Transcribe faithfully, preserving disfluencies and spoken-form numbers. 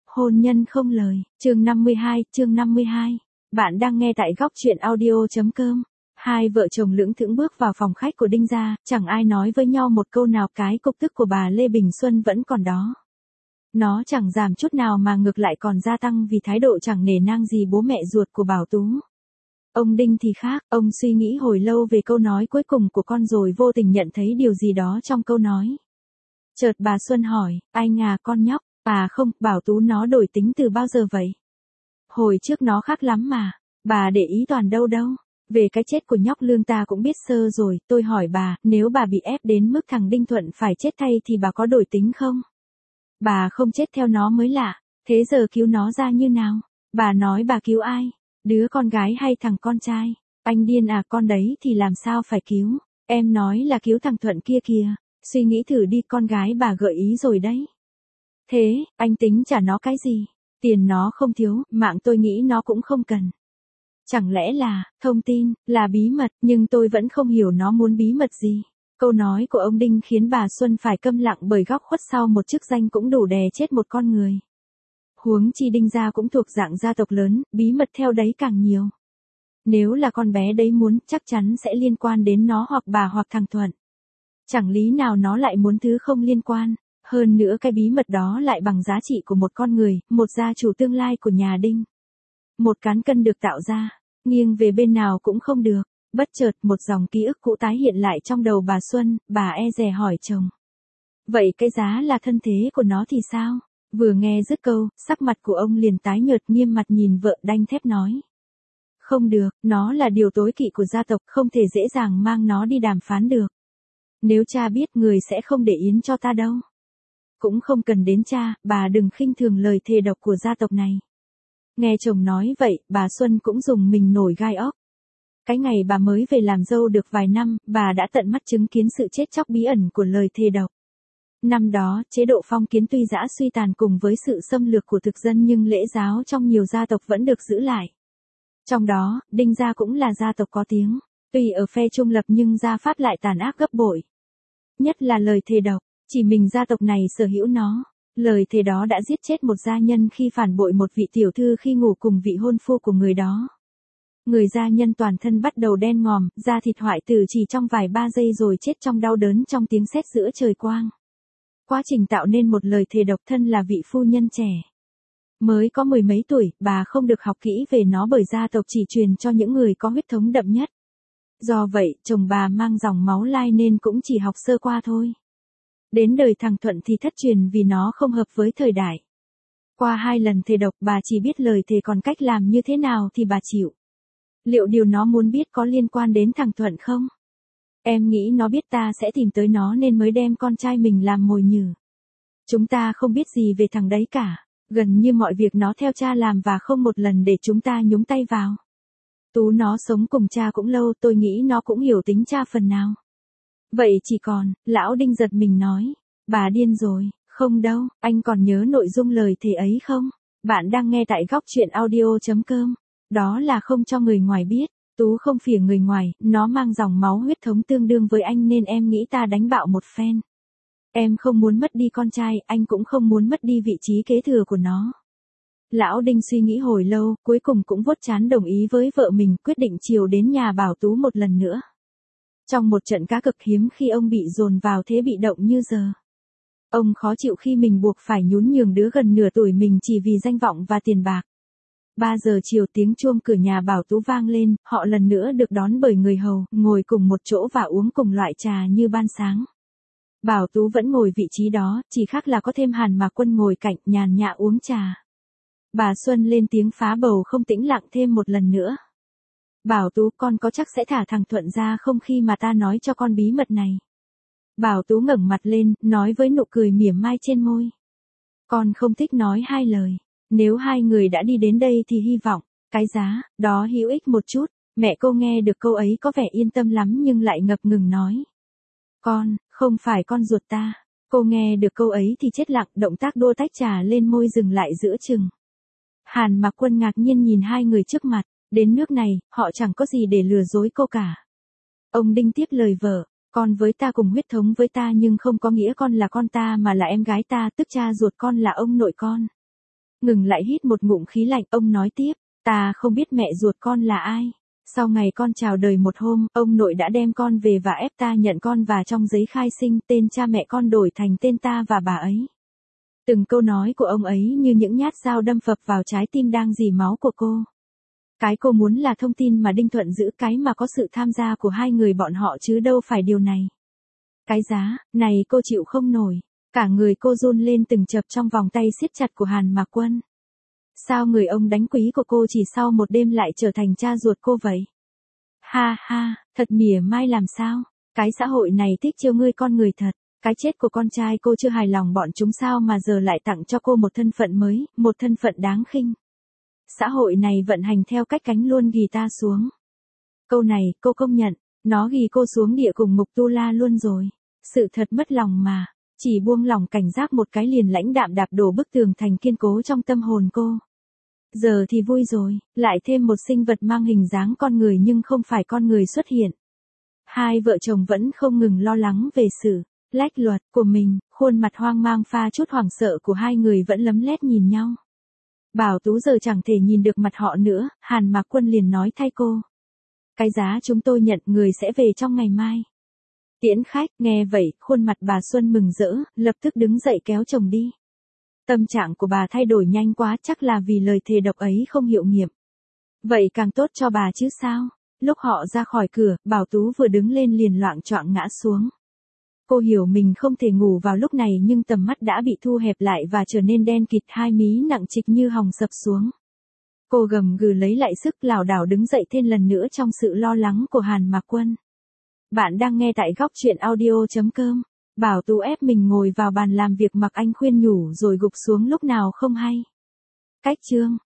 Hôn nhân không lời, chương năm mươi hai, chương năm mươi hai. Bạn đang nghe tại góc truyện audio.com. Hai vợ chồng lững thững bước vào phòng khách của Đinh gia, chẳng ai nói với nhau một câu nào, cái cục tức của bà Lê Bình Xuân vẫn còn đó. Nó chẳng giảm chút nào mà ngược lại còn gia tăng vì thái độ chẳng nể nang gì bố mẹ ruột của Bảo Tú. Ông Đinh thì khác, ông suy nghĩ hồi lâu về câu nói cuối cùng của con rồi vô tình nhận thấy điều gì đó trong câu nói. Chợt bà Xuân hỏi, anh à con nhóc, à không, Bảo Tú nó đổi tính từ bao giờ vậy? Hồi trước nó khác lắm mà, bà để ý toàn đâu đâu. Về cái chết của nhóc Lương ta cũng biết sơ rồi, tôi hỏi bà, nếu bà bị ép đến mức thằng Đinh Thuận phải chết thay thì bà có đổi tính không? Bà không chết theo nó mới lạ, thế giờ cứu nó ra như nào? Bà nói bà cứu ai? Đứa con gái hay thằng con trai? Anh điên à, con đấy thì làm sao phải cứu? Em nói là cứu thằng Thuận kia kìa, suy nghĩ thử đi, con gái bà gợi ý rồi đấy. Thế, anh tính trả nó cái gì? Tiền nó không thiếu, mạng tôi nghĩ nó cũng không cần. Chẳng lẽ là, thông tin, là bí mật, nhưng tôi vẫn không hiểu nó muốn bí mật gì. Câu nói của ông Đinh khiến bà Xuân phải câm lặng bởi góc khuất sau một chức danh cũng đủ đè chết một con người. Huống chi Đinh gia cũng thuộc dạng gia tộc lớn, bí mật theo đấy càng nhiều. Nếu là con bé đấy muốn, chắc chắn sẽ liên quan đến nó hoặc bà hoặc thằng Thuận. Chẳng lý nào nó lại muốn thứ không liên quan. Hơn nữa cái bí mật đó lại bằng giá trị của một con người, một gia chủ tương lai của nhà Đinh. Một cán cân được tạo ra, nghiêng về bên nào cũng không được. Bất chợt một dòng ký ức cũ tái hiện lại trong đầu bà Xuân, bà e dè hỏi chồng. Vậy cái giá là thân thế của nó thì sao? Vừa nghe dứt câu, sắc mặt của ông liền tái nhợt, nghiêm mặt nhìn vợ đanh thép nói. Không được, nó là điều tối kỵ của gia tộc, không thể dễ dàng mang nó đi đàm phán được. Nếu cha biết, người sẽ không để yến cho ta đâu. Cũng không cần đến cha, bà đừng khinh thường lời thề độc của gia tộc này. Nghe chồng nói vậy, bà Xuân cũng dùng mình nổi gai óc. Cái ngày bà mới về làm dâu được vài năm, bà đã tận mắt chứng kiến sự chết chóc bí ẩn của lời thề độc. Năm đó, chế độ phong kiến tuy dã suy tàn cùng với sự xâm lược của thực dân nhưng lễ giáo trong nhiều gia tộc vẫn được giữ lại. Trong đó, Đinh gia cũng là gia tộc có tiếng, tuy ở phe trung lập nhưng gia pháp lại tàn ác gấp bội. Nhất là lời thề độc, chỉ mình gia tộc này sở hữu nó. Lời thề đó đã giết chết một gia nhân khi phản bội một vị tiểu thư khi ngủ cùng vị hôn phu của người đó. Người gia nhân toàn thân bắt đầu đen ngòm, da thịt hoại tử chỉ trong vài ba giây rồi chết trong đau đớn trong tiếng sét giữa trời quang. Quá trình tạo nên một lời thề độc, thân là vị phu nhân trẻ. Mới có mười mấy tuổi, bà không được học kỹ về nó bởi gia tộc chỉ truyền cho những người có huyết thống đậm nhất. Do vậy, chồng bà mang dòng máu lai nên cũng chỉ học sơ qua thôi. Đến đời thằng Thuận thì thất truyền vì nó không hợp với thời đại. Qua hai lần thề độc, bà chỉ biết lời thề, còn cách làm như thế nào thì bà chịu. Liệu điều nó muốn biết có liên quan đến thằng Thuận không? Em nghĩ nó biết ta sẽ tìm tới nó nên mới đem con trai mình làm mồi nhử. Chúng ta không biết gì về thằng đấy cả, gần như mọi việc nó theo cha làm và không một lần để chúng ta nhúng tay vào. Tú nó sống cùng cha cũng lâu, tôi nghĩ nó cũng hiểu tính cha phần nào. Vậy chỉ còn, lão Đinh giật mình nói, bà điên rồi, không đâu, anh còn nhớ nội dung lời thề ấy không? Bạn đang nghe tại góc truyện audio.com, đó là không cho người ngoài biết, Tú không phỉa người ngoài, nó mang dòng máu huyết thống tương đương với anh nên em nghĩ ta đánh bạo một phen. Em không muốn mất đi con trai, anh cũng không muốn mất đi vị trí kế thừa của nó. Lão Đinh suy nghĩ hồi lâu, cuối cùng cũng vuốt trán đồng ý với vợ mình, quyết định chiều đến nhà Bảo Tú một lần nữa. Trong một trận cá cực hiếm khi ông bị dồn vào thế bị động như giờ. Ông khó chịu khi mình buộc phải nhún nhường đứa gần nửa tuổi mình chỉ vì danh vọng và tiền bạc. ba giờ chiều tiếng chuông cửa nhà Bảo Tú vang lên, họ lần nữa được đón bởi người hầu, ngồi cùng một chỗ và uống cùng loại trà như ban sáng. Bảo Tú vẫn ngồi vị trí đó, chỉ khác là có thêm Hàn Mạc Quân ngồi cạnh nhàn nhã uống trà. Bà Xuân lên tiếng phá bầu không tĩnh lặng thêm một lần nữa. Bảo Tú, con có chắc sẽ thả thằng Thuận ra không khi mà ta nói cho con bí mật này? Bảo Tú ngẩng mặt lên, nói với nụ cười mỉa mai trên môi. Con không thích nói hai lời. Nếu hai người đã đi đến đây thì hy vọng, cái giá, đó hữu ích một chút. Mẹ cô nghe được câu ấy có vẻ yên tâm lắm nhưng lại ngập ngừng nói. Con, không phải con ruột ta. Cô nghe được câu ấy thì chết lặng, động tác đua tách trà lên môi dừng lại giữa chừng. Hàn Mạc Quân ngạc nhiên nhìn hai người trước mặt, đến nước này, họ chẳng có gì để lừa dối cô cả. Ông Đinh tiếp lời vợ, con với ta cùng huyết thống với ta nhưng không có nghĩa con là con ta mà là em gái ta, tức cha ruột con là ông nội con. Ngừng lại hít một ngụm khí lạnh, ông nói tiếp, ta không biết mẹ ruột con là ai. Sau ngày con chào đời một hôm, ông nội đã đem con về và ép ta nhận con và trong giấy khai sinh tên cha mẹ con đổi thành tên ta và bà ấy. Từng câu nói của ông ấy như những nhát dao đâm phập vào trái tim đang rỉ máu của cô. Cái cô muốn là thông tin mà Đinh Thuận giữ, cái mà có sự tham gia của hai người bọn họ chứ đâu phải điều này. Cái giá này cô chịu không nổi. Cả người cô run lên từng chập trong vòng tay siết chặt của Hàn Mạc Quân. Sao người ông đánh quý của cô chỉ sau một đêm lại trở thành cha ruột cô vậy? Ha ha, thật mỉa mai làm sao? Cái xã hội này thích trêu ngươi con người thật. Cái chết của con trai cô chưa hài lòng bọn chúng sao mà giờ lại tặng cho cô một thân phận mới, một thân phận đáng khinh. Xã hội này vận hành theo cách cánh luôn ghì ta xuống. Câu này cô công nhận, nó ghì cô xuống địa cùng ngục tu la luôn rồi. Sự thật mất lòng mà. Chỉ buông lỏng cảnh giác một cái liền lãnh đạm đạp đổ bức tường thành kiên cố trong tâm hồn cô. Giờ thì vui rồi, lại thêm một sinh vật mang hình dáng con người nhưng không phải con người xuất hiện. Hai vợ chồng vẫn không ngừng lo lắng về sự lách luật của mình, khuôn mặt hoang mang pha chút hoảng sợ của hai người vẫn lấm lét nhìn nhau. Bảo Tú giờ chẳng thể nhìn được mặt họ nữa, Hàn Mạc Quân liền nói thay cô. Cái giá chúng tôi nhận người sẽ về trong ngày mai. Tiễn khách, nghe vậy, khuôn mặt bà Xuân mừng rỡ, lập tức đứng dậy kéo chồng đi. Tâm trạng của bà thay đổi nhanh quá, chắc là vì lời thề độc ấy không hiệu nghiệm. Vậy càng tốt cho bà chứ sao? Lúc họ ra khỏi cửa, Bảo Tú vừa đứng lên liền loạng choạng ngã xuống. Cô hiểu mình không thể ngủ vào lúc này nhưng tầm mắt đã bị thu hẹp lại và trở nên đen kịt, hai mí nặng trịch như hòng sập xuống. Cô gầm gừ lấy lại sức lảo đảo đứng dậy thêm lần nữa trong sự lo lắng của Hàn Mạc Quân. Bạn đang nghe tại góc truyện audio.com. Bảo Tú ép mình ngồi vào bàn làm việc mặc anh khuyên nhủ rồi gục xuống lúc nào không hay. Cách chương